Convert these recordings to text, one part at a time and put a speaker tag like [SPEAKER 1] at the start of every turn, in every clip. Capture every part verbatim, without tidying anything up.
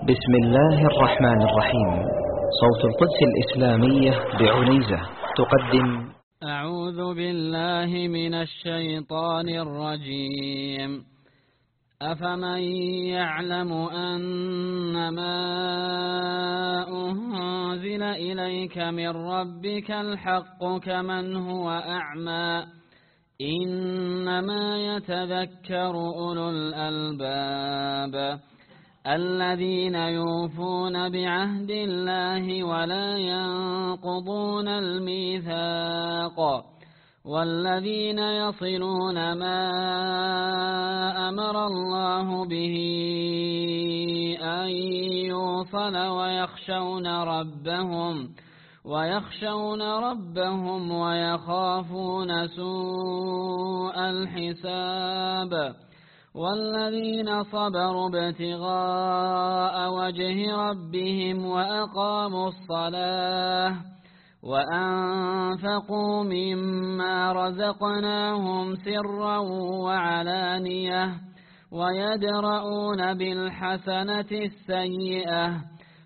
[SPEAKER 1] بسم الله الرحمن الرحيم. صوت القدس الإسلامية بعنيزة تقدم
[SPEAKER 2] أعوذ بالله من الشيطان الرجيم. أفمن يعلم أنما أنزل إليك من ربك الحق كمن هو أعمى إنما يتذكر أولو الألباب الذين يوفون بعهد الله ولا ينقضون الميثاق والذين يصلون ما أمر الله به أن يوصل ويخشون ربهم ويخشون ربهم ويخافون سوء الحساب والذين صبروا ابتغاء وجه ربهم وأقاموا الصلاة وأنفقوا مما رزقناهم سرا وعلانية ويدرؤون بالحسنة السيئة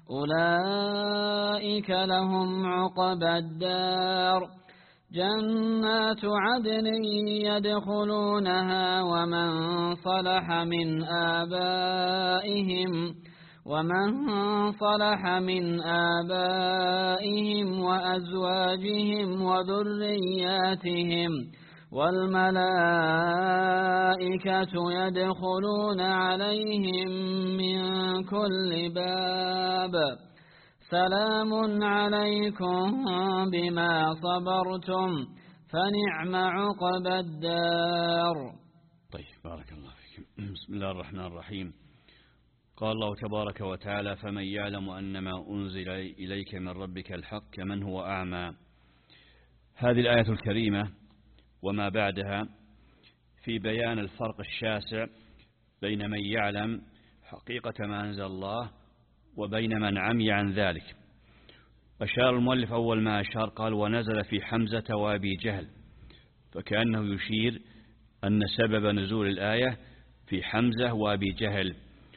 [SPEAKER 2] أولئك لهم عقبى الدار جنات عدن يدخلونها ومن صلح من آبائهم ومن صلح من آبائهم وأزواجهم وذرياتهم والملائكة يدخلون عليهم من كل باب سلام عليكم بما صبرتم فنعم عقبى الدار.
[SPEAKER 3] طيب، بارك الله فيكم. بسم الله الرحمن الرحيم. قال الله تبارك وتعالى: فمن يعلم أنما أنزل إليك من ربك الحق كمن هو أعمى. هذه الآية الكريمة وما بعدها في بيان الفرق الشاسع بين من يعلم حقيقة ما أنزل الله وبين من عمي عن ذلك. أشار المؤلف أول ما أشار قال: ونزل في حمزة وأبي جهل، فكأنه يشير أن سبب نزول الآية في حمزة وأبي جهل،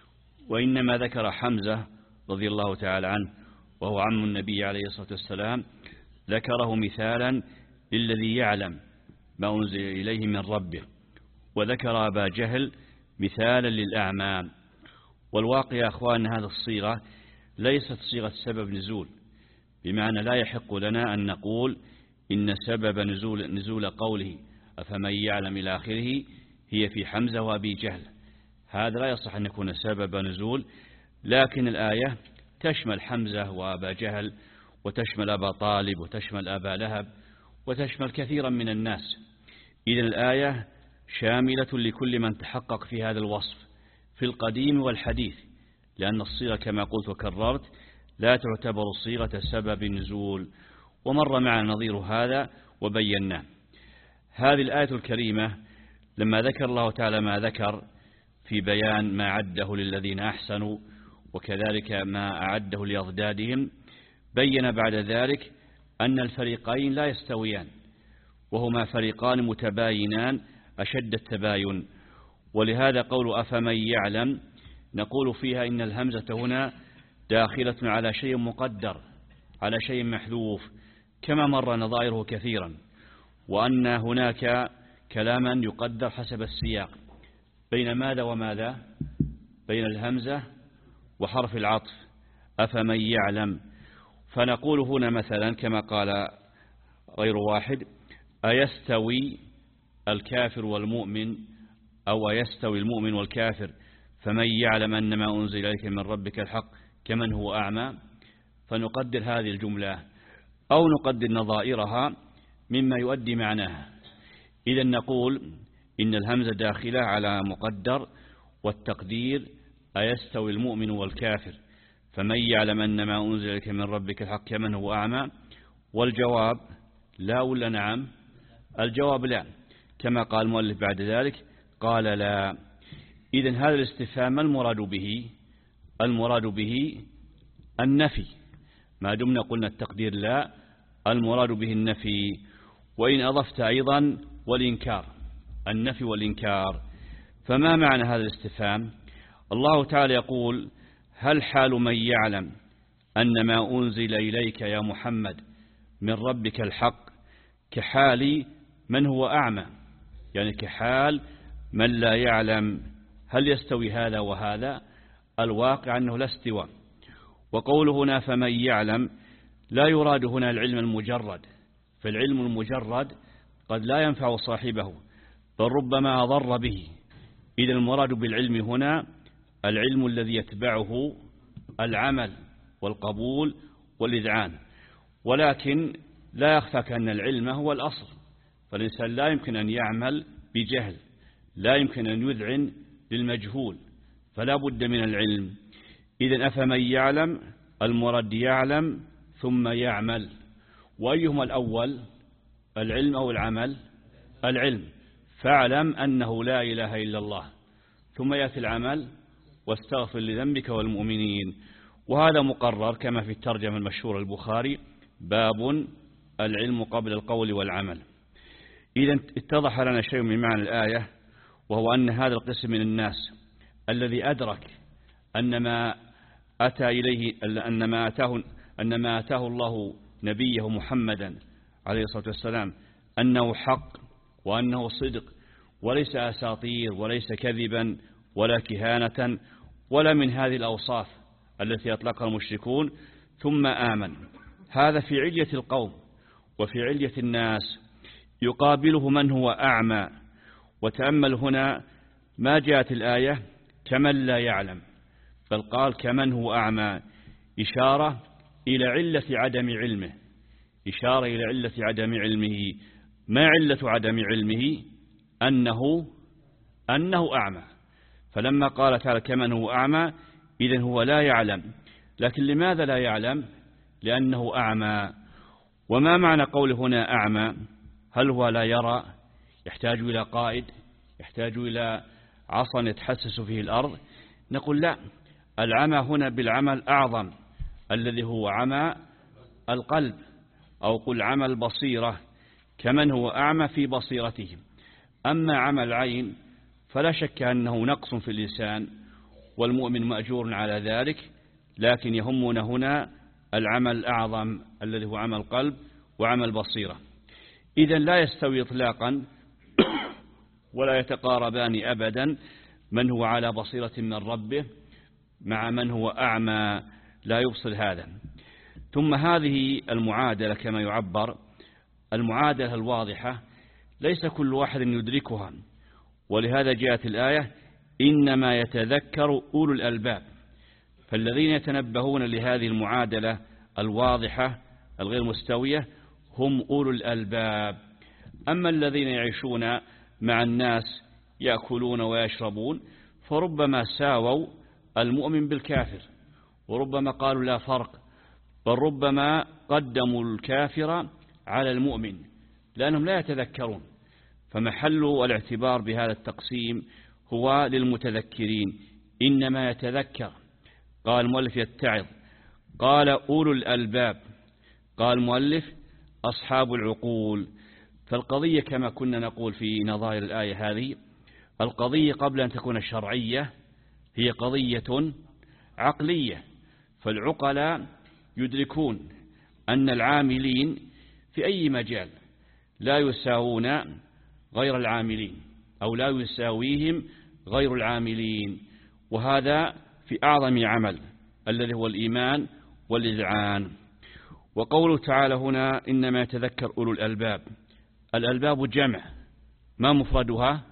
[SPEAKER 3] وإنما ذكر حمزة رضي الله تعالى عنه وهو عم النبي عليه الصلاة والسلام، ذكره مثالا للذي يعلم ما أنزل إليه من ربه، وذكر أبا جهل مثالا للأعمى. والواقع يا أخوان هذه الصيغة ليست صيغة سبب نزول، بمعنى لا يحق لنا أن نقول إن سبب نزول, نزول قوله أفمن يعلم إلى آخره هي في حمزة وأبي جهل. هذا لا يصح أن يكون سبب نزول، لكن الآية تشمل حمزة وأبا جهل وتشمل أبا طالب وتشمل أبا لهب وتشمل كثيرا من الناس. إذن الآية شاملة لكل من تحقق في هذا الوصف في القديم والحديث، لأن الصيغة كما قلت وكررت لا تعتبر صيغة سبب نزول، ومر معنا نظير هذا وبيناه. هذه الآية الكريمة لما ذكر الله تعالى ما ذكر في بيان ما أعده للذين أحسنوا وكذلك ما أعده لأضدادهم، بين بعد ذلك أن الفريقين لا يستويان، وهما فريقان متباينان أشد التباين. ولهذا قول أفمن يعلم نقول فيها إن الهمزة هنا داخلة على شيء مقدر، على شيء محذوف، كما مر نظائره كثيرا، وأن هناك كلاما يقدر حسب السياق بين ماذا وماذا، بين الهمزة وحرف العطف أفمن يعلم. فنقول هنا مثلا كما قال غير واحد: أيستوي الكافر والمؤمن، أو يستوي المؤمن والكافر، فمن يعلم أن ما أنزل إليك من ربك الحق كمن هو أعمى. فنقدر هذه الجملة أو نقدر نظائرها مما يؤدي معناها. إذن نقول إن الهمزة داخلة على مقدر، والتقدير أيستوي المؤمن والكافر، فمن يعلم أن ما أنزل إليك من ربك الحق كمن هو أعمى. والجواب لا ولا نعم؟ الجواب لا، كما قال المؤلف بعد ذلك قال لا. إذن هذا الاستفهام ما المراد به؟ المراد به النفي، ما دمنا قلنا التقدير لا، المراد به النفي. وإن أضفت أيضا والإنكار، النفي والإنكار. فما معنى هذا الاستفهام؟ الله تعالى يقول: هل حال من يعلم أن ما أنزل إليك يا محمد من ربك الحق كحال من هو أعمى؟ يعني كحال من لا يعلم. هل يستوي هذا وهذا؟ الواقع أنه لا استوى. وقوله هنا فمن يعلم لا يراد هنا العلم المجرد، فالعلم المجرد قد لا ينفع صاحبه بل ربما أضر به. إذا المراد بالعلم هنا العلم الذي يتبعه العمل والقبول والإذعان. ولكن لا يخفى أن العلم هو الأصل، فالإنسان لا يمكن أن يعمل بجهل، لا يمكن أن يذعن للمجهول، فلا بد من العلم. إذن أفمن يعلم المراد يعلم ثم يعمل. وأيهما الأول، العلم أو العمل؟ العلم. فاعلم أنه لا إله إلا الله، ثم يأتي العمل واستغفر لذنبك والمؤمنين. وهذا مقرر كما في الترجمة المشهورة البخاري باب العلم قبل القول والعمل. إذا اتضح لنا شيء من معنى الآية، وهو أن هذا القسم من الناس الذي أدرك أن ما أتى إليه أن ما أتاه أن ما أتاه الله نبيه محمدا عليه الصلاة والسلام أنه حق وأنه صدق، وليس أساطير وليس كذبا ولا كهانة ولا من هذه الأوصاف التي أطلقها المشركون، ثم آمن. هذا في علية القوم. وفي علية الناس يقابله من هو أعمى. وتأمل هنا ما جاءت الآية كمن لا يعلم، بل قال كمن هو أعمى، إشارة إلى علة عدم علمه، إشارة إلى علة عدم علمه. ما علة عدم علمه؟ أنه أنه أعمى. فلما قال تعالى كمن هو أعمى، إذن هو لا يعلم. لكن لماذا لا يعلم؟ لأنه أعمى. وما معنى قوله هنا أعمى؟ هل هو لا يرى، يحتاج إلى قائد، يحتاج إلى عصا يتحسس فيه الأرض؟ نقول لا، العمى هنا بالعمى الأعظم الذي هو عمى القلب، أو قل عمى البصيرة، كمن هو أعمى في بصيرته. أما عمى العين فلا شك أنه نقص في الإنسان، والمؤمن مأجور على ذلك، لكن يهمنا هنا العمى الأعظم الذي هو عمى القلب وعمى البصيرة. إذن لا يستوي إطلاقا ولا يتقاربان أبدا من هو على بصيرة من ربه مع من هو أعمى لا يبصر هذا. ثم هذه المعادلة كما يعبر، المعادلة الواضحة ليس كل واحد يدركها، ولهذا جاءت الآية إنما يتذكر أولو الألباب. فالذين يتنبهون لهذه المعادلة الواضحة الغير مستوية هم أولو الألباب. أما الذين يعيشون مع الناس يأكلون ويشربون فربما ساووا المؤمن بالكافر، وربما قالوا لا فرق، بل ربما قدموا الكافر على المؤمن لأنهم لا يتذكرون. فمحل الاعتبار بهذا التقسيم هو للمتذكرين، إنما يتذكر. قال المؤلف يتعظ، قال أولو الألباب، قال المؤلف أصحاب العقول. فالقضية كما كنا نقول في نظائر الآية هذه، القضية قبل أن تكون شرعية هي قضية عقلية. فالعقلاء يدركون أن العاملين في أي مجال لا يساوون غير العاملين، أو لا يساويهم غير العاملين، وهذا في أعظم عمل الذي هو الإيمان والإذعان. وقوله تعالى هنا إنما يتذكر أولو الألباب، الألباب جمع، ما مفردها؟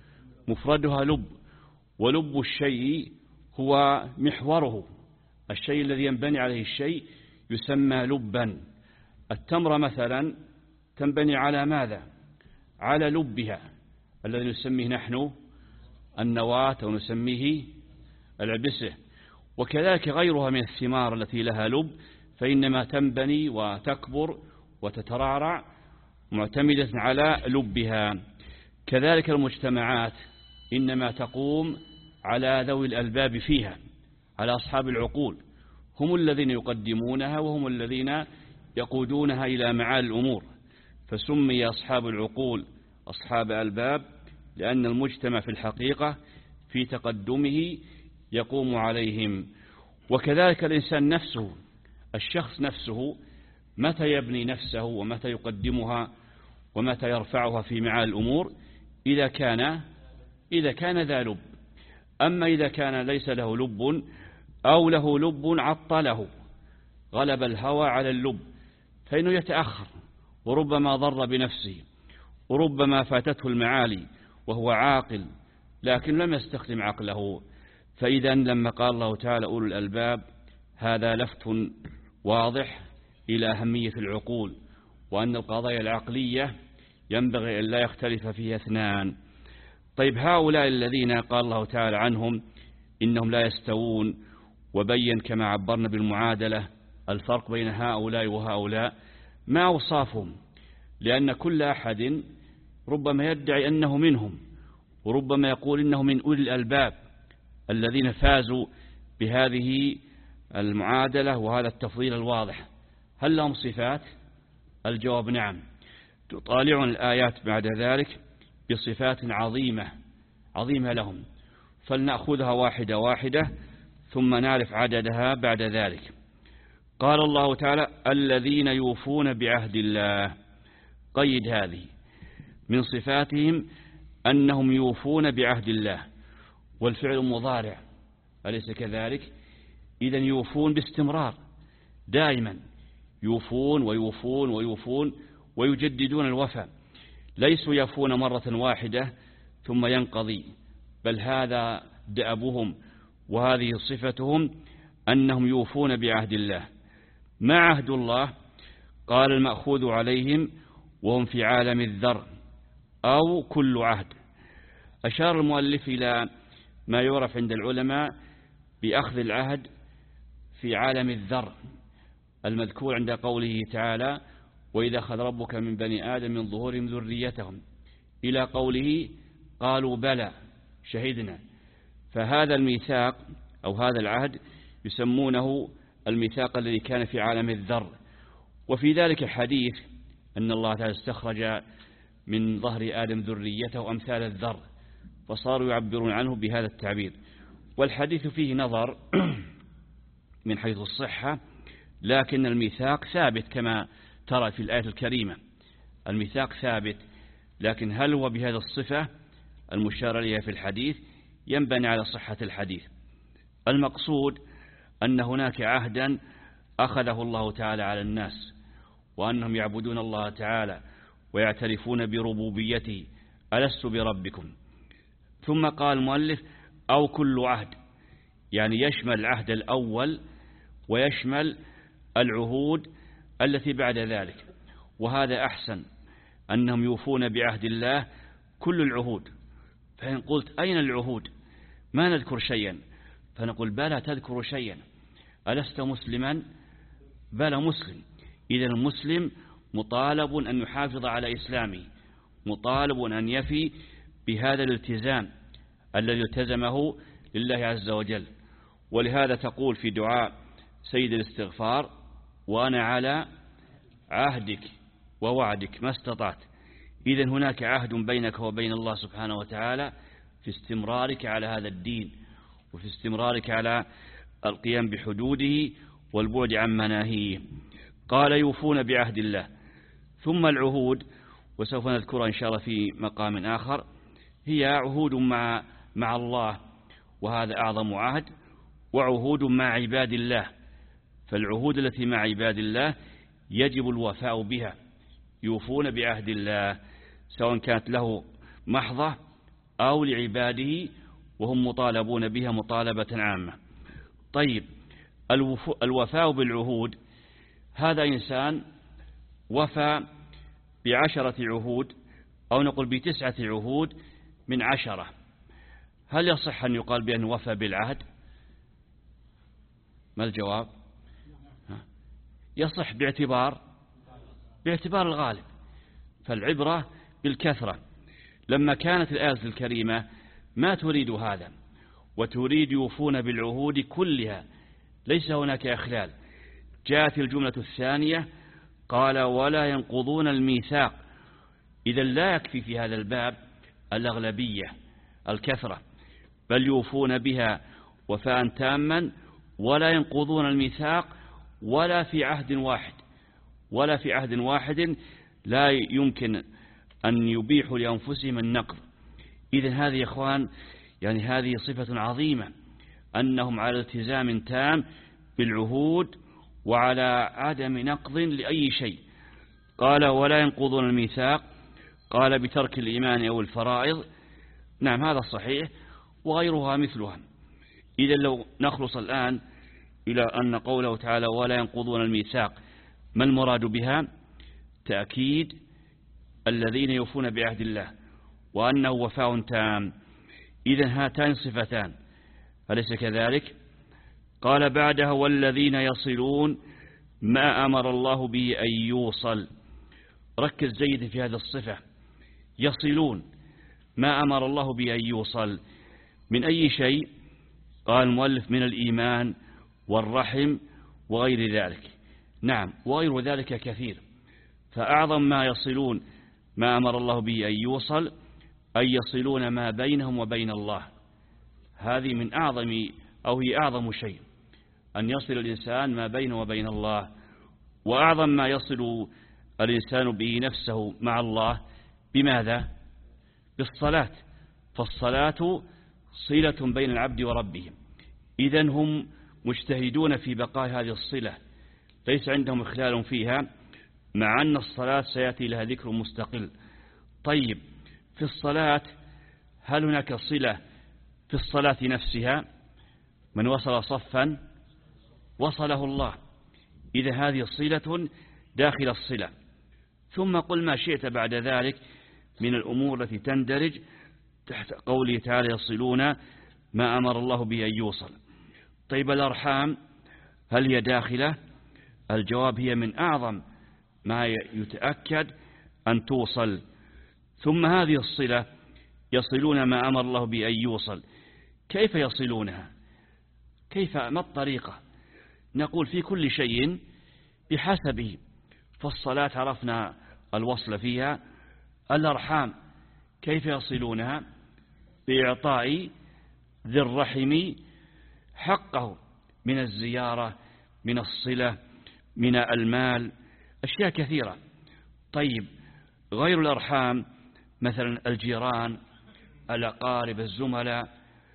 [SPEAKER 3] مفردها لب، ولب الشيء هو محوره، الشيء الذي ينبني عليه الشيء يسمى لبا. التمرة مثلا تنبني على ماذا؟ على لبها الذي نسميه نحن النواة أو نسميه العبسة. وكذلك غيرها من الثمار التي لها لب فإنما تنبني وتكبر وتترعرع معتمدة على لبها. كذلك المجتمعات إنما تقوم على ذوي الألباب فيها، على أصحاب العقول، هم الذين يقدمونها وهم الذين يقودونها إلى معالي الأمور. فسمي أصحاب العقول أصحاب ألباب لأن المجتمع في الحقيقة في تقدمه يقوم عليهم. وكذلك الإنسان نفسه، الشخص نفسه متى يبني نفسه ومتى يقدمها ومتى يرفعها في معالي الأمور إذا كان إذا كان ذا لب. أما إذا كان ليس له لب أو له لب عطله، غلب الهوى على اللب، فإنه يتأخر وربما ضر بنفسه وربما فاتته المعالي وهو عاقل لكن لم يستخدم عقله. فإذا لما قال الله تعالى أولو الألباب هذا لفت واضح إلى أهمية العقول، وأن القضايا العقلية ينبغي أن لا يختلف فيها اثنان. طيب هؤلاء الذين قال الله تعالى عنهم إنهم لا يستوون، وبين كما عبرنا بالمعادلة الفرق بين هؤلاء وهؤلاء، ما أوصافهم؟ لأن كل أحد ربما يدعي أنه منهم، وربما يقول إنه من أولي الألباب الذين فازوا بهذه المعادلة وهذا التفضيل الواضح. هل لهم صفات؟ الجواب نعم. تطالعون الآيات بعد ذلك بصفات عظيمة عظيمة لهم، فلنأخذها واحدة واحدة ثم نعرف عددها بعد ذلك. قال الله تعالى الذين يوفون بعهد الله، قيد هذه من صفاتهم أنهم يوفون بعهد الله، والفعل مضارع أليس كذلك؟ إذن يوفون باستمرار دائما، يوفون ويوفون ويوفون ويجددون الوفاء، ليسوا يفون مرة واحدة ثم ينقضي، بل هذا دأبهم وهذه صفتهم أنهم يوفون بعهد الله. ما عهد الله؟ قال المأخوذ عليهم وهم في عالم الذر أو كل عهد. أشار المؤلف إلى ما يعرف عند العلماء بأخذ العهد في عالم الذر المذكور عند قوله تعالى وإذا أخذ ربك من بني آدم من ظهورهم ذريتهم إلى قوله قالوا بلى شهدنا. فهذا الميثاق أو هذا العهد يسمونه الميثاق الذي كان في عالم الذر. وفي ذلك حديث أن الله تعالى استخرج من ظهر آدم ذريته أمثال الذر، فصاروا يعبرون عنه بهذا التعبير. والحديث فيه نظر من حيث الصحة، لكن الميثاق ثابت كما ترى في الآية الكريمة، الميثاق ثابت، لكن هل هو بهذا الصفة المشار إليها في الحديث؟ ينبني على صحة الحديث. المقصود أن هناك عهدا أخذه الله تعالى على الناس، وأنهم يعبدون الله تعالى ويعترفون بربوبيته ألست بربكم. ثم قال المؤلف أو كل عهد، يعني يشمل العهد الأول ويشمل العهود التي بعد ذلك، وهذا أحسن أنهم يوفون بعهد الله كل العهود. فإن قلت أين العهود؟ ما نذكر شيئا، فنقول بلى تذكر شيئا، ألست مسلما؟ بلى مسلم. إذا المسلم مطالب أن يحافظ على إسلامه، مطالب أن يفي بهذا الالتزام الذي التزمه لله عز وجل. ولهذا تقول في دعاء سيد الاستغفار وأنا على عهدك ووعدك ما استطعت. إذن هناك عهد بينك وبين الله سبحانه وتعالى في استمرارك على هذا الدين، وفي استمرارك على القيام بحدوده والبعد عن مناهيه. قال يوفون بعهد الله. ثم العهود، وسوف نذكرها إن شاء الله في مقام آخر، هي عهود مع مع الله، وهذا أعظم عهد، وعهود مع عباد الله. فالعهود التي مع عباد الله يجب الوفاء بها، يوفون بعهد الله سواء كانت له محضة أو لعباده، وهم مطالبون بها مطالبة عامة. طيب الوفاء بالعهود، هذا إنسان وفى بعشرة عهود أو نقول بتسعة عهود من عشرة، هل يصح أن يقال بأنه وفى بالعهد؟ ما الجواب؟ يصح باعتبار باعتبار الغالب، فالعبرة بالكثرة. لما كانت الآية الكريمة ما تريد هذا، وتريد يوفون بالعهود كلها، ليس هناك إخلال. جاءت الجملة الثانية قال ولا ينقضون الميثاق. إذا لا يكفي في هذا الباب الأغلبية الكثرة، بل يوفون بها وفاء تاما ولا ينقضون الميثاق ولا في عهد واحد ولا في عهد واحد لا يمكن أن يبيحوا لأنفسهم النقض. إذن هذه يا إخوان يعني هذه صفة عظيمة، أنهم على التزام تام بالعهود وعلى عدم نقض لأي شيء. قال ولا ينقضون الميثاق، قال بترك الإيمان أو الفرائض. نعم هذا صحيح، وغيرها مثلها. إذا لو نخلص الآن إلى أن قوله تعالى ولا ينقضون الميثاق ما المراد بها؟ تأكيد الذين يوفون بعهد الله وأنه وفاء تام. إذن هاتان صفتان، أليس كذلك؟ قال بعدها والذين يصلون ما أمر الله به أن يوصل. ركز جيدا في هذه الصفة، يصلون ما أمر الله به أن يوصل من أي شيء؟ قال المؤلف من الإيمان والرحم وغير ذلك. نعم وغير ذلك كثير، فأعظم ما يصلون ما أمر الله به أن يوصل أن يصلون ما بينهم وبين الله. هذه من أعظم أو هي أعظم شيء، أن يصل الإنسان ما بينه وبين الله. وأعظم ما يصل الإنسان به نفسه مع الله بماذا؟ بالصلاة. فالصلاة صلة بين العبد وربه. إذن هم مجتهدون في بقاء هذه الصلة، ليس عندهم إخلال فيها، مع أن الصلاة سيأتي لها ذكر مستقل. طيب في الصلاة هل هناك صلة في الصلاة نفسها؟ من وصل صفا وصله الله. إذا هذه صلة داخل الصلة. ثم قل ما شئت بعد ذلك من الأمور التي تندرج تحت قوله تعالى يصلون ما أمر الله به أن يوصل. طيب الأرحام هل هي داخلة؟ الجواب هي من أعظم ما يتأكد أن توصل. ثم هذه الصلة يصلون ما أمر الله به أن يوصل، كيف يصلونها؟ كيف ما الطريقة؟ نقول في كل شيء بحسبه. فالصلاة عرفنا الوصل فيها. الأرحام كيف يصلونها؟ بإعطاء ذي الرحم حقه من الزيارة، من الصلة، من المال، أشياء كثيرة. طيب غير الأرحام مثلا الجيران، الأقارب، الزملاء،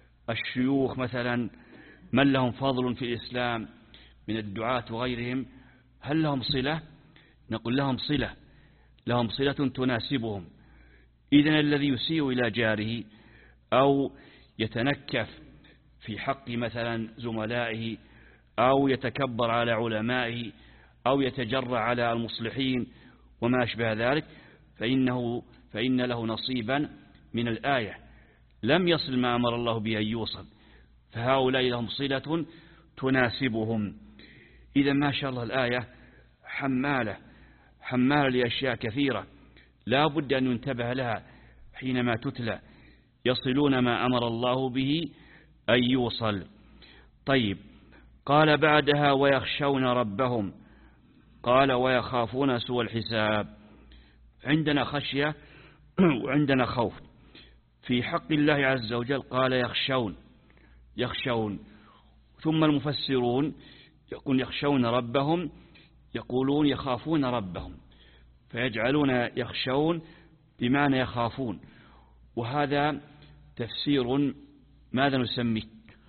[SPEAKER 3] الشيوخ مثلا، من لهم فضل في الإسلام من الدعاة وغيرهم، هل لهم صلة؟ نقول لهم صلة، لهم صلة تناسبهم. إذن الذي يسيء إلى جاره أو يتنكف في حق مثلا زملائه أو يتكبر على علمائه أو يتجرع على المصلحين وما أشبه ذلك، فإنه فإن له نصيبا من الآية. لم يصل ما أمر الله به أن يوصل، فهؤلاء لهم صلة تناسبهم. إذا ما شاء الله الآية حمالة حمالة لأشياء كثيرة لا بد أن ينتبه لها حينما تتلى. يصلون ما أمر الله به أن يوصل. طيب قال بعدها ويخشون ربهم، قال ويخافون سوء الحساب. عندنا خشية وعندنا خوف. في حق الله عز وجل قال يخشون يخشون ثم المفسرون يقول يخشون ربهم، يقولون يخافون ربهم، فيجعلون يخشون بمعنى يخافون. وهذا تفسير ماذا نسميه؟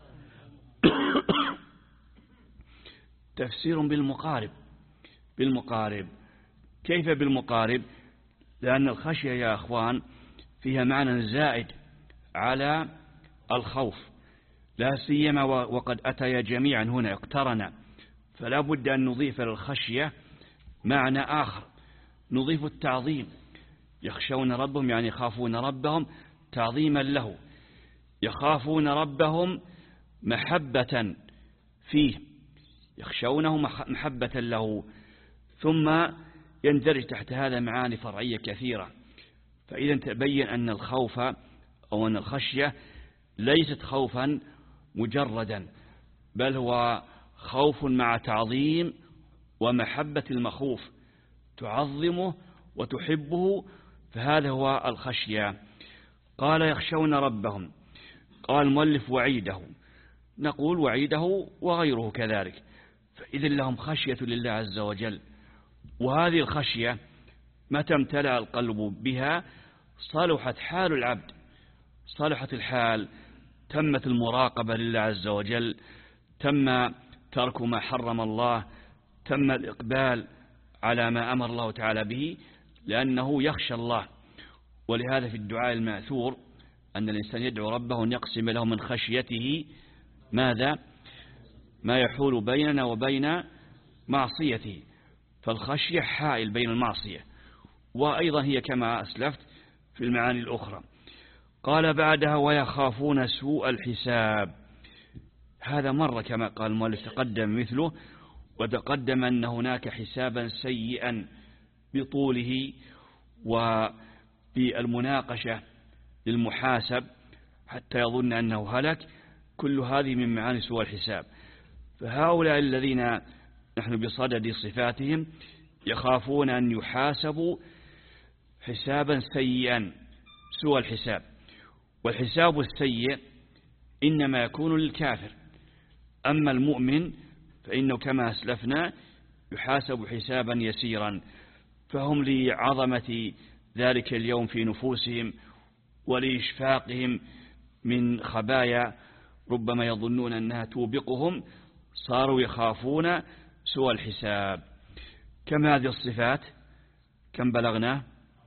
[SPEAKER 3] تفسير بالمقارب. بالمقارب كيف بالمقارب؟ لأن الخشية يا أخوان فيها معنى زائد على الخوف، لا سيما وقد أتيا جميعا هنا اقترنا، فلا بد أن نضيف للخشية معنى آخر، نضيف التعظيم. يخشون ربهم يعني يخافون ربهم تعظيما له، يخافون ربهم محبة فيه، يخشونه محبة له. ثم يندرج تحت هذا معاني فرعية كثيرة. فإذا تبين أن الخوف أو أن الخشية ليست خوفا مجردا، بل هو خوف مع تعظيم ومحبة المخوف، تعظمه وتحبه، فهذا هو الخشية. قال يخشون ربهم، قال المؤلف وعيده. نقول وعيده وغيره كذلك. فإذا لهم خشية لله عز وجل، وهذه الخشية متى امتلأ القلب بها صلحت حال العبد، صلحت الحال، تمت المراقبة لله عز وجل، تم ترك ما حرم الله، تم الإقبال على ما أمر الله تعالى به، لأنه يخشى الله. ولهذا في الدعاء المأثور أن الإنسان يدعو ربه أن يقسم له من خشيته ماذا؟ ما يحول بيننا وبين معصيته. فالخشية حائل بين المعصية، وأيضا هي كما أسلفت في المعاني الأخرى. قال بعدها ويخافون سوء الحساب. هذا مرة كما قال المؤلف تقدم مثله، وتقدم أن هناك حسابا سيئا بطوله وبالمناقشة للمحاسب حتى يظن أنه هلك. كل هذه من معاني سوء الحساب. فهؤلاء الذين نحن بصدد صفاتهم يخافون أن يحاسبوا حسابا سيئا، سوء الحساب. والحساب السيء إنما يكون للكافر، أما المؤمن فإنه كما أسلفنا يحاسب حسابا يسيرا. فهم لعظمة ذلك اليوم في نفوسهم ولإشفاقهم من خبايا ربما يظنون أنها توبقهم، صاروا يخافون سوء الحساب. كم هذه الصفات؟ كم بلغنا؟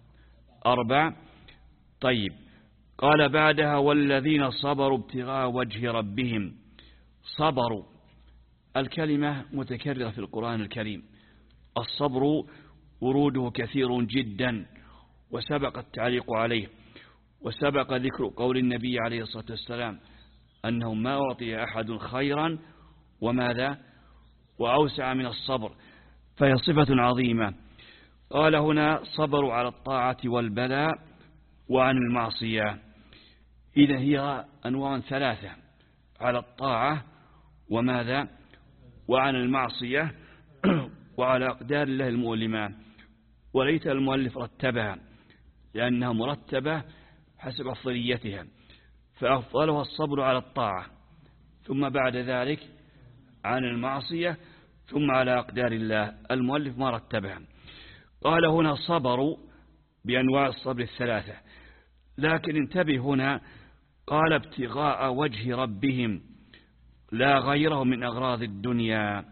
[SPEAKER 3] أربع. طيب، قال بعدها والذين صبروا ابتغاء وجه ربهم. صبروا، الكلمة متكررة في القرآن الكريم. الصبر وروده كثير جدا، وسبق التعليق عليه، وسبق ذكر قول النبي عليه الصلاة والسلام أنه ما أعطي أحد خيرا وماذا وأوسع من الصبر، فهي صفة عظيمة. قال هنا صبروا على الطاعة والبلاء وعن المعصية. إذا هي أنواع ثلاثة، على الطاعة وماذا وعن المعصية وعلى أقدار الله المؤلمة. وليت المؤلف رتبها لأنها مرتبة حسب أفضليتها، فأفضلها الصبر على الطاعة، ثم بعد ذلك عن المعصية، ثم على أقدار الله. المؤلف ما رتبها. قال هنا صبروا بأنواع الصبر الثلاثة، لكن انتبه هنا قال ابتغاء وجه ربهم لا غيره من أغراض الدنيا.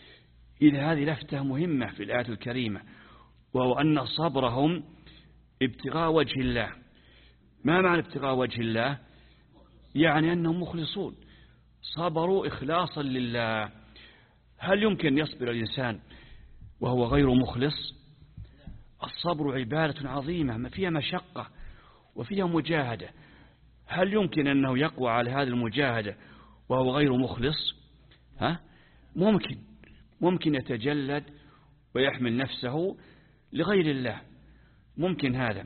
[SPEAKER 3] إذا هذه لفتة مهمة في الآية الكريمة، وهو أن صبرهم ابتغاء وجه الله. ما معنى ابتغاء وجه الله؟ يعني أنهم مخلصون، صبروا إخلاصا لله. هل يمكن يصبر الإنسان وهو غير مخلص؟ الصبر عبادة عظيمة ما فيها مشقة وفيها مجاهدة. هل يمكن أنه يقوى على هذه المجاهدة وهو غير مخلص؟ ها؟ ممكن ممكن يتجلد ويحمل نفسه لغير الله، ممكن هذا.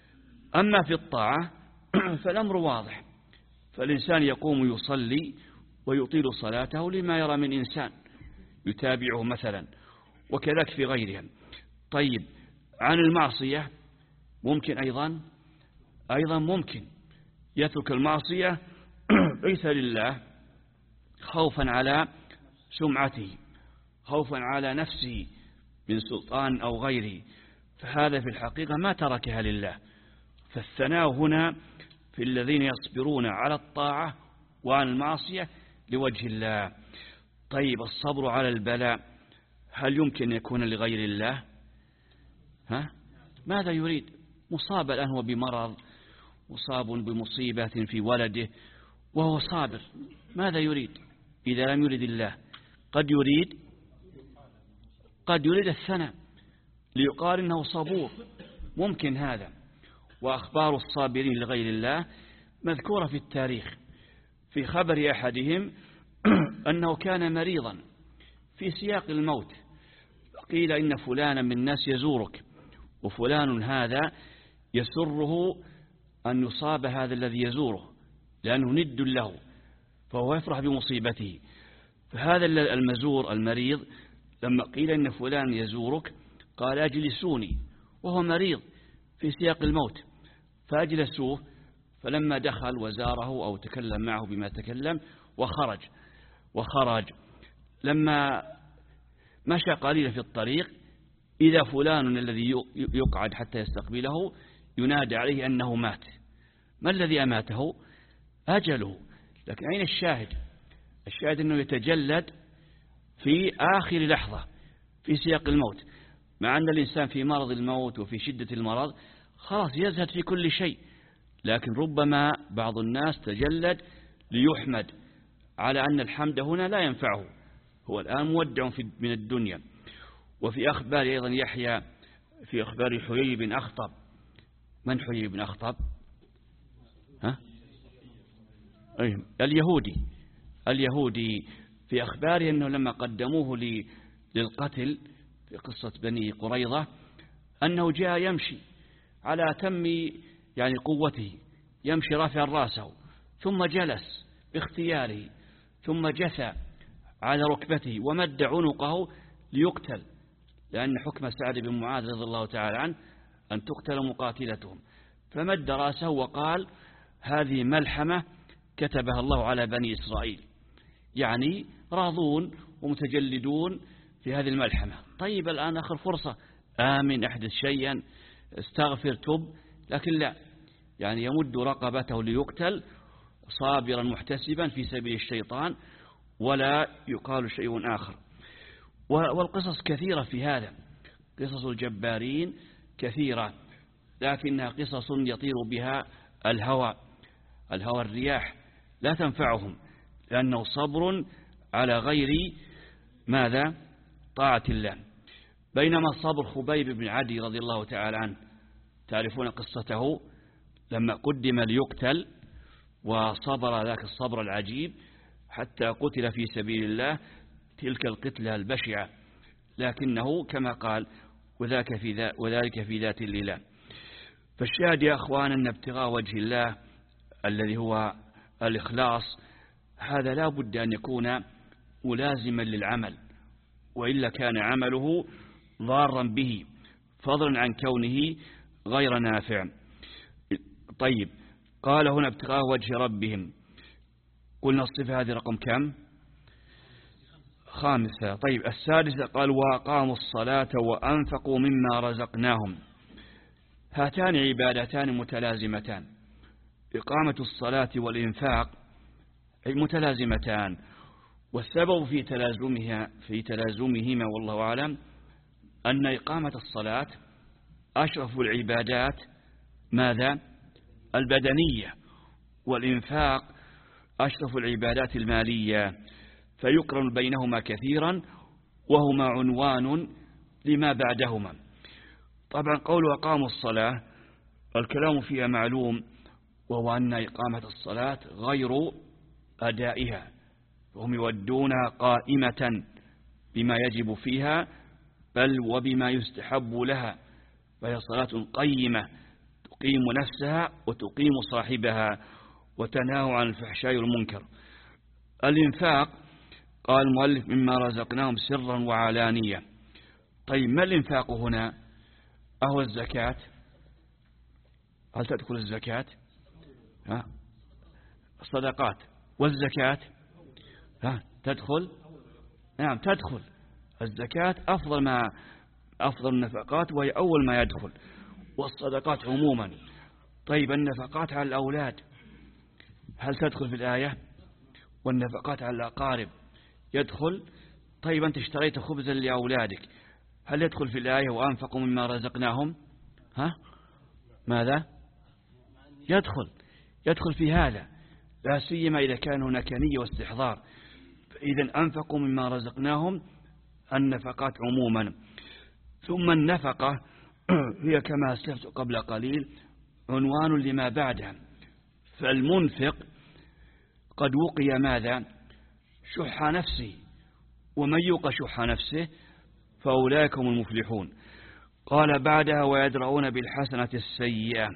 [SPEAKER 3] أما في الطاعة فالأمر واضح، فالإنسان يقوم يصلي ويطيل صلاته لما يرى من إنسان يتابعه مثلا، وكذلك في غيرها. طيب، عن المعصية ممكن أيضا أيضا ممكن يترك المعصية ليس لله، خوفا على سمعته، خوفا على نفسه من سلطان أو غيره، فهذا في الحقيقة ما تركها لله. فالثناء هنا في الذين يصبرون على الطاعة وعن المعصية لوجه الله. طيب، الصبر على البلاء هل يمكن يكون لغير الله؟ ها؟ ماذا يريد؟ مصاب الآن هو بمرض، مصاب بمصيبة في ولده وهو صابر، ماذا يريد إذا لم يريد الله؟ قد يريد قد يريد الثناء ليقال إنه صبور، ممكن هذا. وأخبار الصابرين لغير الله مذكورة في التاريخ، في خبر أحدهم أنه كان مريضا في سياق الموت، قيل إن فلانا من الناس يزورك، وفلان هذا يسره أن يصاب هذا الذي يزوره لأنه ند له، فهو يفرح بمصيبته. فهذا المزور المريض لما قيل إن فلان يزورك قال أجلسوني، وهو مريض في سياق الموت، فأجلسوه. فلما دخل وزاره أو تكلم معه بما تكلم وخرج وخرج لما مشى قليلا في الطريق إذا فلان الذي يقعد حتى يستقبله ينادى عليه أنه مات. ما الذي أماته؟ أجله. لكن أين الشاهد؟ الشاهد أنه يتجلد في آخر لحظة في سياق الموت، مع أن الإنسان في مرض الموت وفي شدة المرض خلاص يزهد في كل شيء، لكن ربما بعض الناس تجلد ليحمد على أن الحمد هنا لا ينفعه، هو الآن مودع من الدنيا. وفي أخبار أيضا يحيى في أخبار حيي بن أخطب. من حيي بن أخطب؟ ها؟ اليهودي اليهودي في أخباره أنه لما قدموه للقتل في قصة بني قريظة أنه جاء يمشي على تم يعني قوته، يمشي رافعا رأسه، ثم جلس باختياره، ثم جثى على ركبته ومد عنقه ليقتل، لأن حكم سعد بن معاذ رضي الله تعالى عنه أن تقتل مقاتلتهم، فمد رأسه وقال هذه ملحمة كتبها الله على بني إسرائيل، يعني راضون ومتجلدون في هذه الملحمة. طيب الآن آخر فرصة، آمن أحدث شيئا، استغفر تب، لكن لا، يعني يمد رقبته ليقتل صابرا محتسبا في سبيل الشيطان، ولا يقال شيء آخر. والقصص كثيرة في هذا، قصص الجبارين كثيرة، لكنها قصص يطير بها الهوى الهوى الرياح لا تنفعهم، لأنه صبر على غير ماذا؟ طاعة الله. بينما صبر خبيب بن عدي رضي الله تعالى عنه، تعرفون قصته لما قدم ليقتل وصبر ذاك الصبر العجيب حتى قتل في سبيل الله تلك القتلة البشعة، لكنه كما قال وذاك في ذا وذلك في ذات الإله. فالشاهد يا أخوان أن ابتغاء وجه الله الذي هو الإخلاص هذا لا بد أن يكون ملازما للعمل، وإلا كان عمله ضارا به فضلا عن كونه غير نافع. طيب قال هنا ابتغاء وجه ربهم، قلنا الصفة هذه رقم كم؟ خامسة. طيب السادسة قال وأقاموا الصلاة وأنفقوا مما رزقناهم. هاتان عبادتان متلازمتان، إقامة الصلاة والإنفاق متلازمتان، والسبب في تلازمها في تلازمهما والله أعلم أن إقامة الصلاة أشرف العبادات ماذا؟ البدنية، والإنفاق أشرف العبادات المالية، فيقرن بينهما كثيرا وهما عنوان لما بعدهما. طبعا قول أقاموا الصلاة الكلام فيها معلوم، وهو أن إقامة الصلاة غير أدائها، وهم يودونها قائمة بما يجب فيها بل وبما يستحب لها، فهي صلاة قيمة تقيم نفسها وتقيم صاحبها وتنهى عن الفحشاء والمنكر. الإنفاق قال المؤلف مما رزقناهم سرا وعلانية. طيب ما الإنفاق هنا؟ أهو الزكاة؟ هل تدخل الزكاة؟ ها؟ الصدقات والزكاة ها تدخل؟ نعم تدخل. الزكاة أفضل ما أفضل النفقات وهي أول ما يدخل، والصدقات عموما. طيب النفقات على الأولاد هل تدخل في الآية؟ والنفقات على الأقارب يدخل. طيب أنت اشتريت خبزا لأولادك هل يدخل في الآية وأنفقوا مما رزقناهم؟ ها ماذا؟ يدخل يدخل في هذا، لا سيما إذا كان هناك نية واستحضار. إذن أنفقوا مما رزقناهم النفقات عموما. ثم النفقة هي كما أسلفت قبل قليل عنوان لما بعدها، فالمنفق قد وقي ماذا؟ شح نفسه، ومن يوق شح نفسه فأولئك هم المفلحون. قال بعدها ويدرؤون بالحسنة السيئة.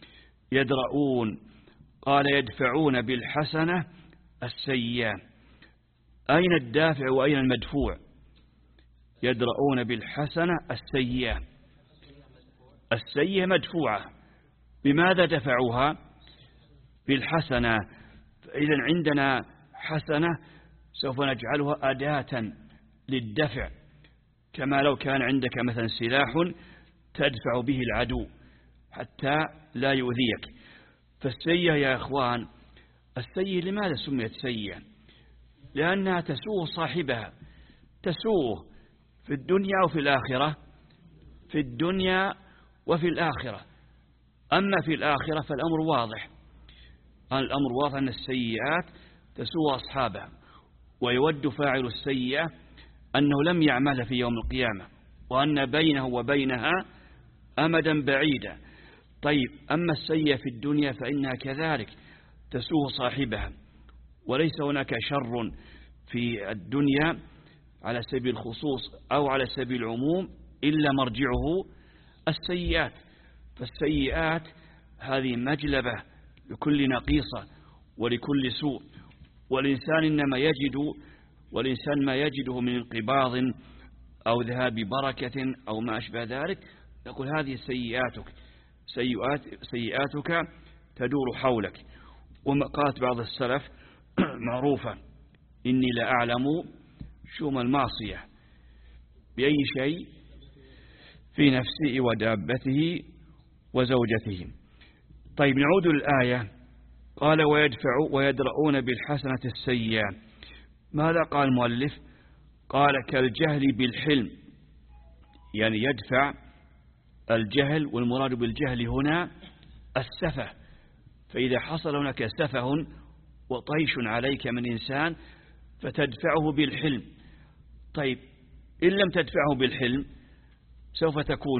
[SPEAKER 3] يدرؤون قال يدفعون بالحسنة السيئة. أين الدافع وأين المدفوع؟ يدرؤون بالحسنة السيئة، السيئة مدفوعة. بماذا دفعوها؟ بالحسنة. إذن عندنا حسنة سوف نجعلها أداة للدفع، كما لو كان عندك مثلا سلاح تدفع به العدو حتى لا يؤذيك. فالسيئة يا إخوان، السيئة لماذا سميت سيئة؟ لأنها تسوء صاحبها، تسوء في الدنيا وفي الآخرة، في الدنيا وفي الآخرة. أما في الآخرة فالأمر واضح، الأمر واضح أن السيئات تسوء أصحابها، ويود فاعل السيئة أنه لم يعملها في يوم القيامة، وأن بينه وبينها أمدا بعيدا. طيب أما السيئة في الدنيا فإنها كذلك تسوء صاحبها، وليس هناك شر في الدنيا على سبيل الخصوص أو على سبيل العموم إلا مرجعه السيئات. فالسيئات هذه مجلبة لكل نقيصة ولكل سوء، والإنسان إنما يجد والإنسان ما يجده من انقباض أو ذهاب بركة أو ما أشبه ذلك، يقول هذه سيئاتك سيئات سيئاتك تدور حولك. وقالت بعض السلف معروفة: إني لا أعلم شوم المعصية بأي شيء في نفسه ودابته وزوجته. طيب نعود للآية. قال ويدفع ويدرؤون بالحسنة السيئة. ماذا قال المؤلف؟ قال كالجهل بالحلم، يعني يدفع الجهل، والمراد بالجهل هنا السفه. فإذا حصل هناك سفه وطيش عليك من إنسان فتدفعه بالحلم. طيب إن لم تدفعه بالحلم سوف تكون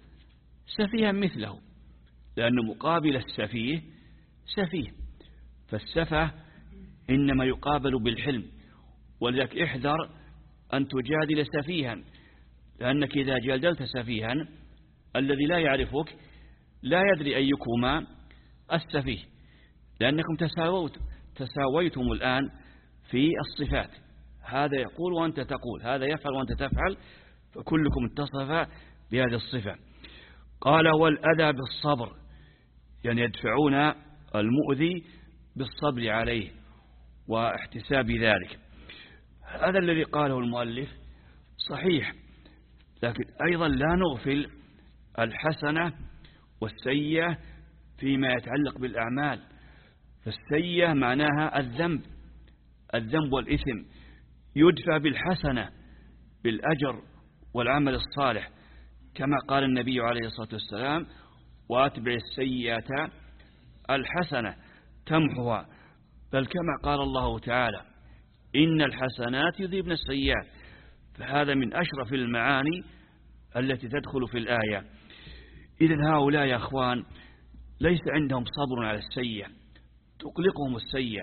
[SPEAKER 3] سفيها مثله، لأن مقابل السفيه سفيه، فالسفه إنما يقابل بالحلم. ولذلك احذر أن تجادل سفيها، لأنك إذا جادلت سفيها الذي لا يعرفك لا يدري أيكما السفيه، لأنكم تساويت تساويتم الآن في الصفات، هذا يقول وأنت تقول، هذا يفعل وأنت تفعل، فكلكم اتصف بهذه الصفة. قال والأذى بالصبر، يعني يدفعون المؤذي بالصبر عليه واحتساب ذلك. هذا الذي قاله المؤلف صحيح، لكن أيضا لا نغفل الحسنة والسيئة فيما يتعلق بالأعمال. فالسيئة معناها الذنب الذنب والإثم، يدفع بالحسنة بالأجر والعمل الصالح، كما قال النبي عليه الصلاة والسلام: وأتبع السيئة الحسنة تمحها. بل كما قال الله تعالى: إن الحسنات يذهبن السيئات. فهذا من أشرف المعاني التي تدخل في الآية. إذن هؤلاء يا أخوان ليس عندهم صبر على السيئة، تقلقهم السيئة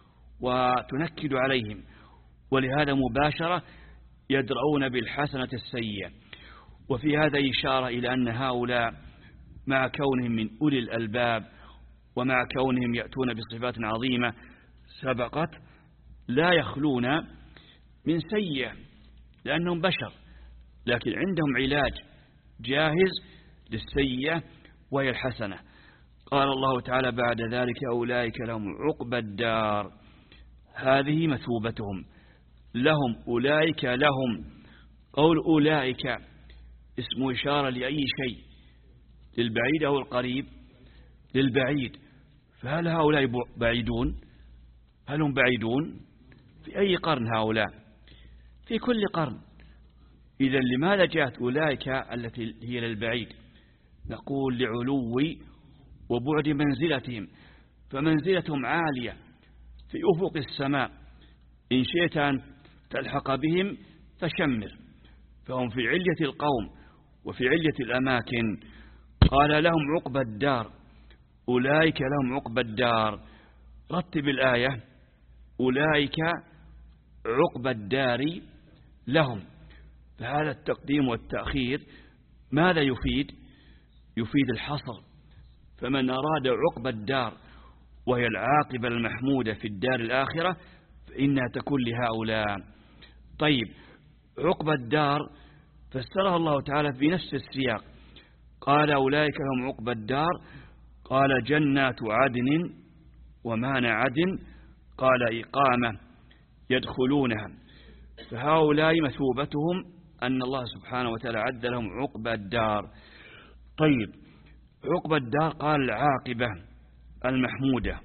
[SPEAKER 3] وتنكد عليهم، ولهذا مباشرة يدرؤون بالحسنة السيئة. وفي هذا إشارة إلى أن هؤلاء مع كونهم من أولي الألباب ومع كونهم يأتون بصفات عظيمة سبقت لا يخلون من سيئة، لأنهم بشر، لكن عندهم علاج جاهز للسيئة وهي الحسنة. قال الله تعالى بعد ذلك: أولئك لهم عقبى الدار، هذه مثوبتهم لهم، أولئك لهم. قول أولئك اسم إشارة لأي شيء، للبعيد أو القريب؟ للبعيد. فهل هؤلاء بعيدون؟ هل هم بعيدون؟ في أي قرن هؤلاء؟ في كل قرن. إذا لماذا جاءت أولئك التي هي للبعيد؟ نقول لعلو وبعد منزلتهم، فمنزلتهم عالية في أفق السماء، إن شئت أن تلحق بهم فشمر، فهم في علية القوم وفي علية الأماكن. قال لهم عقبى الدار، أولئك لهم عقبى الدار. رتب الآية: أولئك عقبى الدار لهم. فهذا التقديم والتأخير ماذا يفيد؟ يفيد الحصر. فمن أراد عقبى الدار وهي العاقبة المحمودة في الدار الآخرة فإنها تكون لهؤلاء. طيب عقبى الدار فسرها الله تعالى في نفس السياق، قال أولئك لهم عقبى الدار، قال جنات عدن. ومعنى عدن قال إقامة يدخلونها. فهؤلاء مثوبتهم أن الله سبحانه وتعالى عد لهم عقبى الدار. طيب، عقبى الدار قال العاقبة المحمودة،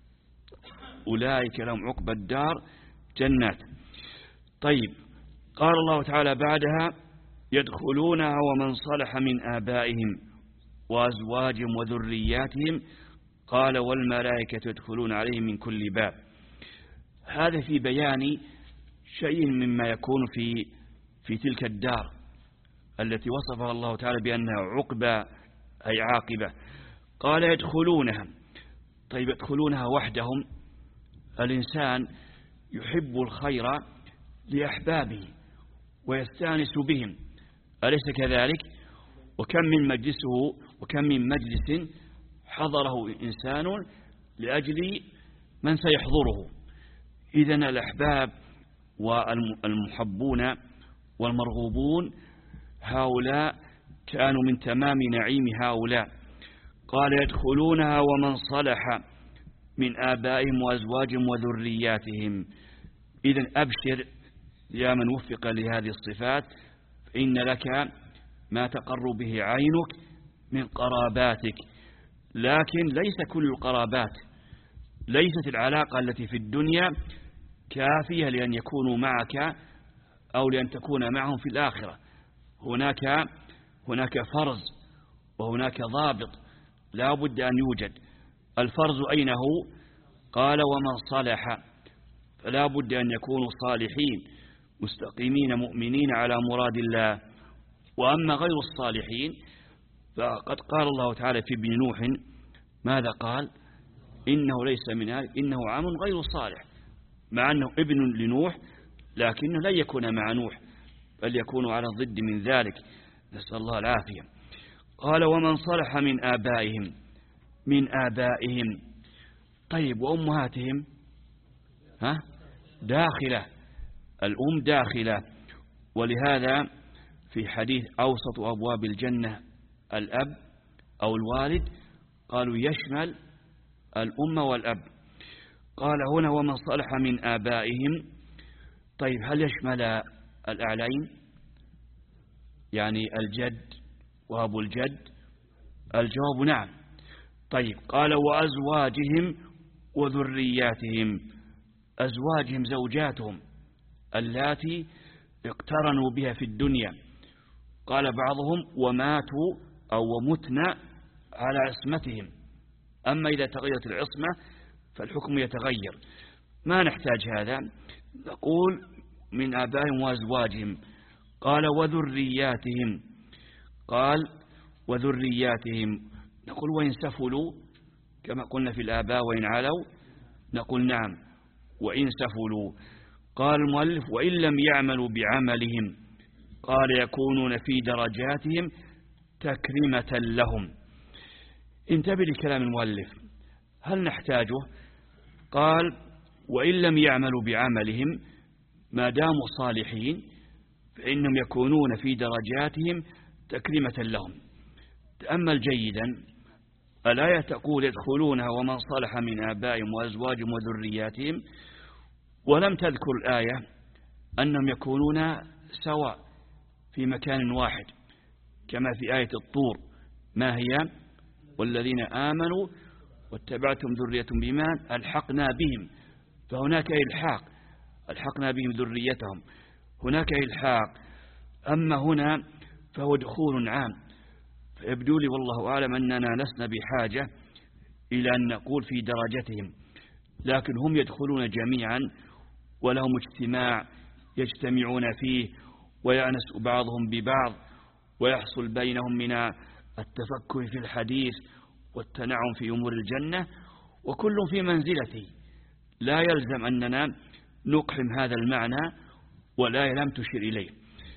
[SPEAKER 3] أولئك لهم عقبى الدار جنات. طيب، قال الله تعالى بعدها يدخلونها ومن صلح من آبائهم وأزواجهم وذرياتهم، قال والملائكة يدخلون عليهم من كل باب. هذا في بيان شيء مما يكون في في تلك الدار التي وصفها الله تعالى بأنها عقبة أي عاقبة. قال يدخلونها. طيب، يدخلونها وحدهم؟ الإنسان يحب الخير لأحبابه ويستانس بهم، أليس كذلك؟ وكم من مجلسه وكم من مجلس حضره إنسان لأجل من سيحضره. إذن الأحباب والمحبون والمرغوبون هؤلاء كانوا من تمام نعيم هؤلاء. قال يدخلونها ومن صلح من آبائهم وأزواجهم وذرياتهم. إذن أبشر يا من وفق لهذه الصفات، فإن لك ما تقر به عينك من قراباتك. لكن ليس كل القرابات، ليست العلاقة التي في الدنيا كافية لأن يكونوا معك أو لأن تكون معهم في الآخرة. هناك هناك فرض وهناك ضابط لا بد أن يوجد. الفرض أين هو؟ قال ومن صلح، فلا بد أن يكونوا صالحين مستقيمين مؤمنين على مراد الله. وأما غير الصالحين فقد قال الله تعالى في ابن نوح ماذا قال؟ إنه ليس من أهلك إنه عمل غير صالح، مع أنه ابن لنوح لكنه لا يكون مع نوح بل يكون على الضد من ذلك، نسأل الله العافية. قال ومن صلح من آبائهم من آبائهم. طيب، وأمهاتهم ها داخلة، الأم داخلة. ولهذا في حديث أوسط أبواب الجنة الأب أو الوالد قالوا يشمل الأم والأب. قال هنا ومن صلح من آبائهم. طيب، هل يشمل الأعلين يعني الجد وأبو الجد؟ الجواب نعم. طيب، قال وأزواجهم وذرياتهم. أزواجهم زوجاتهم اللاتي اقترنوا بها في الدنيا. قال بعضهم وماتوا أو ومتنا على عصمتهم. أما إذا تغيرت العصمة فالحكم يتغير، ما نحتاج هذا، نقول من آبائهم وأزواجهم. قال وذرياتهم. قال وذرياتهم، نقول وإن سفلوا كما قلنا في الآباء وإن علوا، نقول نعم وإن سفلوا. قال المؤلف وإن لم يعملوا بعملهم، قال يكونون في درجاتهم تكريمة لهم. انتبه لكلام المؤلف، هل نحتاجه؟ قال وإن لم يعملوا بعملهم، ما داموا صالحين فإنهم يكونون في درجاتهم تكريمة لهم. تأمل جيدا، الآية تقول يدخلونها ومن صلح من آبائهم وأزواجهم وذرياتهم، ولم تذكر الآية أنهم يكونون سواء في مكان واحد كما في آية الطور، ما هي؟ والذين آمنوا واتبعتهم ذريتهم بإيمان ألحقنا بهم. فهناك إلحاق، ألحقنا بهم ذريتهم، هناك إلحاق. أما هنا فهو دخول عام. فيبدو لي والله أعلم أننا لسنا بحاجة إلى أن نقول في درجتهم، لكن هم يدخلون جميعا ولهم اجتماع يجتمعون فيه ويأنس بعضهم ببعض ويحصل بينهم من التفكر في الحديث والتنعم في أمور الجنة، وكل في منزلته. لا يلزم أننا نقحم هذا المعنى ولا لم تشر إليه.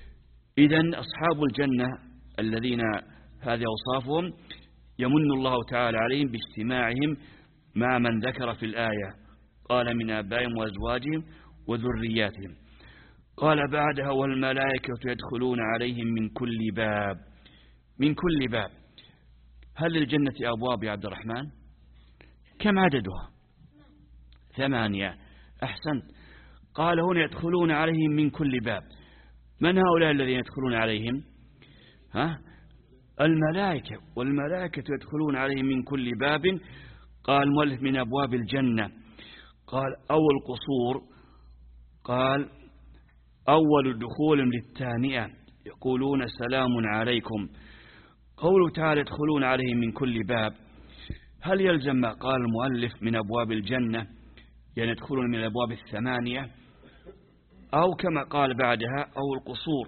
[SPEAKER 3] إذن أصحاب الجنة الذين هذه أوصافهم يمن الله تعالى عليهم باجتماعهم مع من ذكر في الآية، قال من آبائهم وأزواجهم وذرياتهم. قال بعدها والملائكة يدخلون عليهم من كل باب. من كل باب، هل للجنة أبواب يا عبد الرحمن؟ كم عددها؟ ثمانية. أحسنت. قال هنا يدخلون عليهم من كل باب. من هؤلاء الذين يدخلون عليهم؟ ها؟ الملائكة، والملائكة يدخلون عليهم من كل باب. قال المؤلف من أبواب الجنة. قال أو القصور. قال أول دخول للتانئة يقولون سلام عليكم. قوله تعالى يدخلون عليهم من كل باب، هل يلزم ما قال المؤلف من أبواب الجنة يعني يدخلون من الأبواب الثمانية، أو كما قال بعدها أو القصور،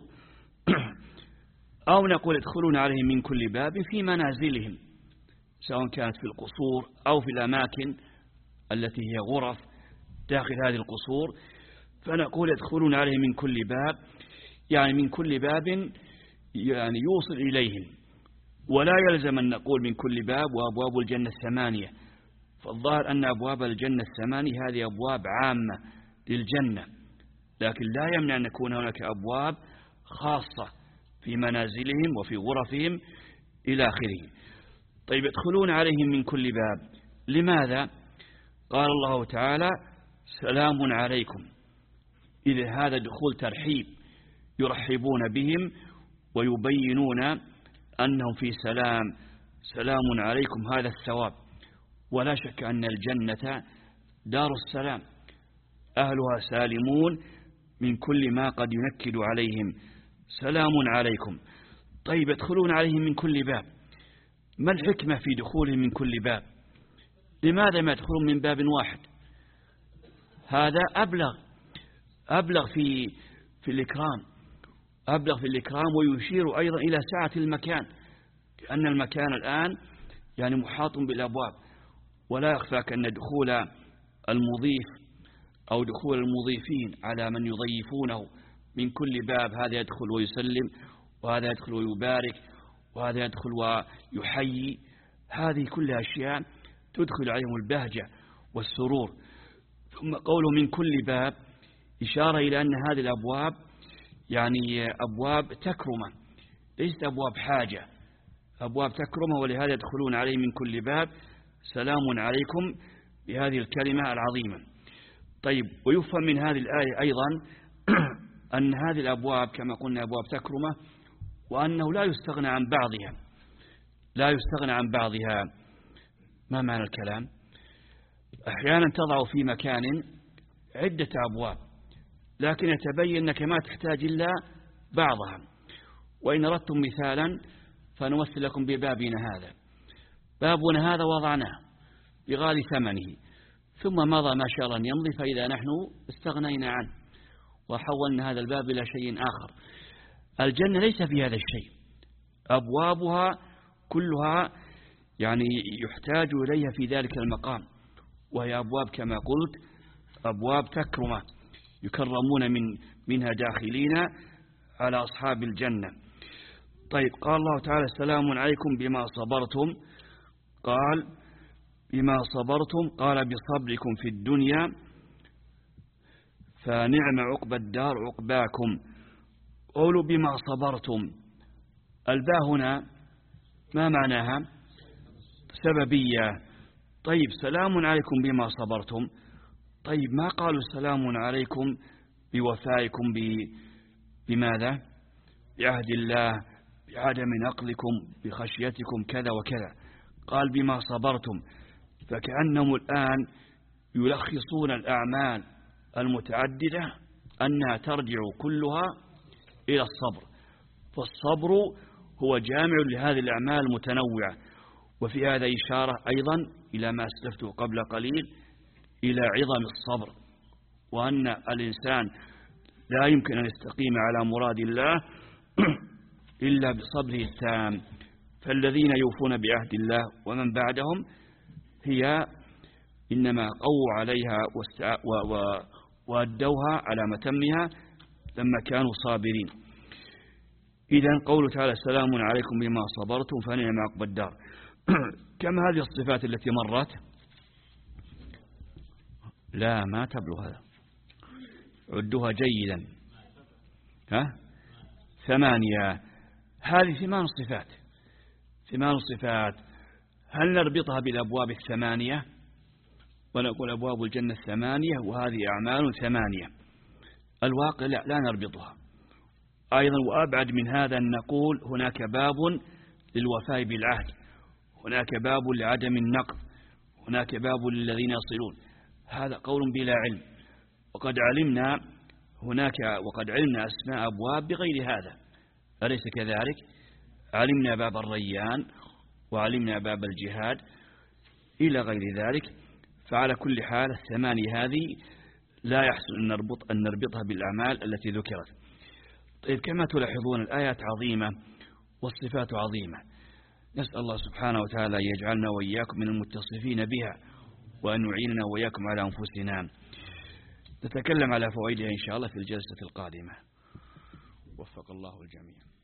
[SPEAKER 3] أو نقول يدخلون عليهم من كل باب في منازلهم، سواء كانت في القصور أو في الأماكن التي هي غرف داخل هذه القصور، فنقول يدخلون عليهم من كل باب، يعني من كل باب يعني يوصل إليهم، ولا يلزم أن نقول من كل باب وأبواب الجنة الثمانية. فالظاهر أن أبواب الجنة الثمانية هذه أبواب عامة للجنة، لكن لا يمنع أن يكون هناك أبواب خاصة في منازلهم وفي غرفهم إلى آخره. طيب يدخلون عليهم من كل باب، لماذا؟ قال الله تعالى سلام عليكم. إذا هذا دخول ترحيب، يرحبون بهم ويبينون أنهم في سلام، سلام عليكم هذا الثواب. ولا شك أن الجنة دار السلام، أهلها سالمون من كل ما قد ينكد عليهم، سلام عليكم. طيب يدخلون عليهم من كل باب، ما الحكمة في دخولهم من كل باب؟ لماذا ما يدخلون من باب واحد؟ هذا أبلغ أبلغ في في الإكرام، أبلغ في الإكرام، ويشير أيضا إلى سعة المكان، لأن المكان الآن يعني محاط بالأبواب. ولا يخفاك أن دخول المضيف أو دخول المضيفين على من يضيفونه من كل باب، هذا يدخل ويسلم، وهذا يدخل ويبارك، وهذا يدخل ويحيي، هذه كلها أشياء تدخل عليهم البهجة والسرور. ثم قوله من كل باب إشارة إلى أن هذه الأبواب يعني أبواب تكرمة، ليست أبواب حاجة، أبواب تكرمة، ولهذا يدخلون عليه من كل باب سلام عليكم بهذه الكلمة العظيمة. طيب ويفهم من هذه الآية أيضا أن هذه الأبواب كما قلنا أبواب تكرمة، وأنه لا يستغنى عن بعضها، لا يستغنى عن بعضها. ما معنى الكلام؟ أحيانا تضع في مكان عدة أبواب، لكن يتبين أنك ما تحتاج إلا بعضها. وإن أردتم مثالا فنمثل لكم ببابنا هذا، بابنا هذا وضعناه بغالي ثمنه، ثم مضى ما شاء الله يمضي، فإذا نحن استغنينا عنه وحولنا هذا الباب إلى شيء آخر. الجنة ليس في هذا الشيء، أبوابها كلها يعني يحتاج إليها في ذلك المقام، وهي أبواب كما قلت أبواب تكرمة، يكرمون من منها داخلين على أصحاب الجنة. طيب قال الله تعالى سلام عليكم بما صبرتم. قال بما صبرتم، قال بصبركم في الدنيا فنعم عقبى الدار عقباكم. قولوا بما صبرتم، الباء هنا ما معناها؟ سببية. طيب سلام عليكم بما صبرتم، طيب ما قالوا سلام عليكم بوفائكم بماذا؟ بعهد الله، بعدم نقلكم، بخشيتكم كذا وكذا. قال بما صبرتم، فكأنهم الآن يلخصون الأعمال المتعددة أنها ترجع كلها إلى الصبر، فالصبر هو جامع لهذه الأعمال المتنوعة. وفي هذا إشارة أيضا إلى ما أسلفته قبل قليل إلى عظم الصبر، وأن الإنسان لا يمكن أن يستقيم على مراد الله إلا بصبره التام. فالذين يوفون بعهد الله ومن بعدهم هي إنما قووا عليها وأدوها على متمها لما كانوا صابرين. إذن قوله تعالى سلام عليكم بما صبرتم فنعم عقبى الدار. كم هذه الصفات التي مرت؟ لا ما تبلغ هذا، عدوها جيدا. ها؟ ثمانية. هذه ثمان صفات، ثمان صفات. هل نربطها بالأبواب الثمانية ونقول أبواب الجنة الثمانية وهذه أعمال ثمانية؟ الواقع لا, لا نربطها. أيضا وأبعد من هذا أن نقول هناك باب للوفاء بالعهد، هناك باب لعدم النقض، هناك باب للذين يصلون. هذا قول بلا علم، وقد علمنا هناك وقد علمنا أسماء أبواب بغير هذا، أليس كذلك؟ علمنا باب الريان وعلمنا باب الجهاد إلى غير ذلك. فعلى كل حال الثماني هذه لا يحسن أن نربط أن نربطها بالأعمال التي ذكرت. طيب كما تلاحظون الآيات عظيمة والصفات عظيمة، نسأل الله سبحانه وتعالى يجعلنا وإياكم من المتصفين بها، وأن يعيننا وإياكم على أنفسنا. نتكلم على فوائدها إن شاء الله في الجلسة القادمة. وفق الله الجميع.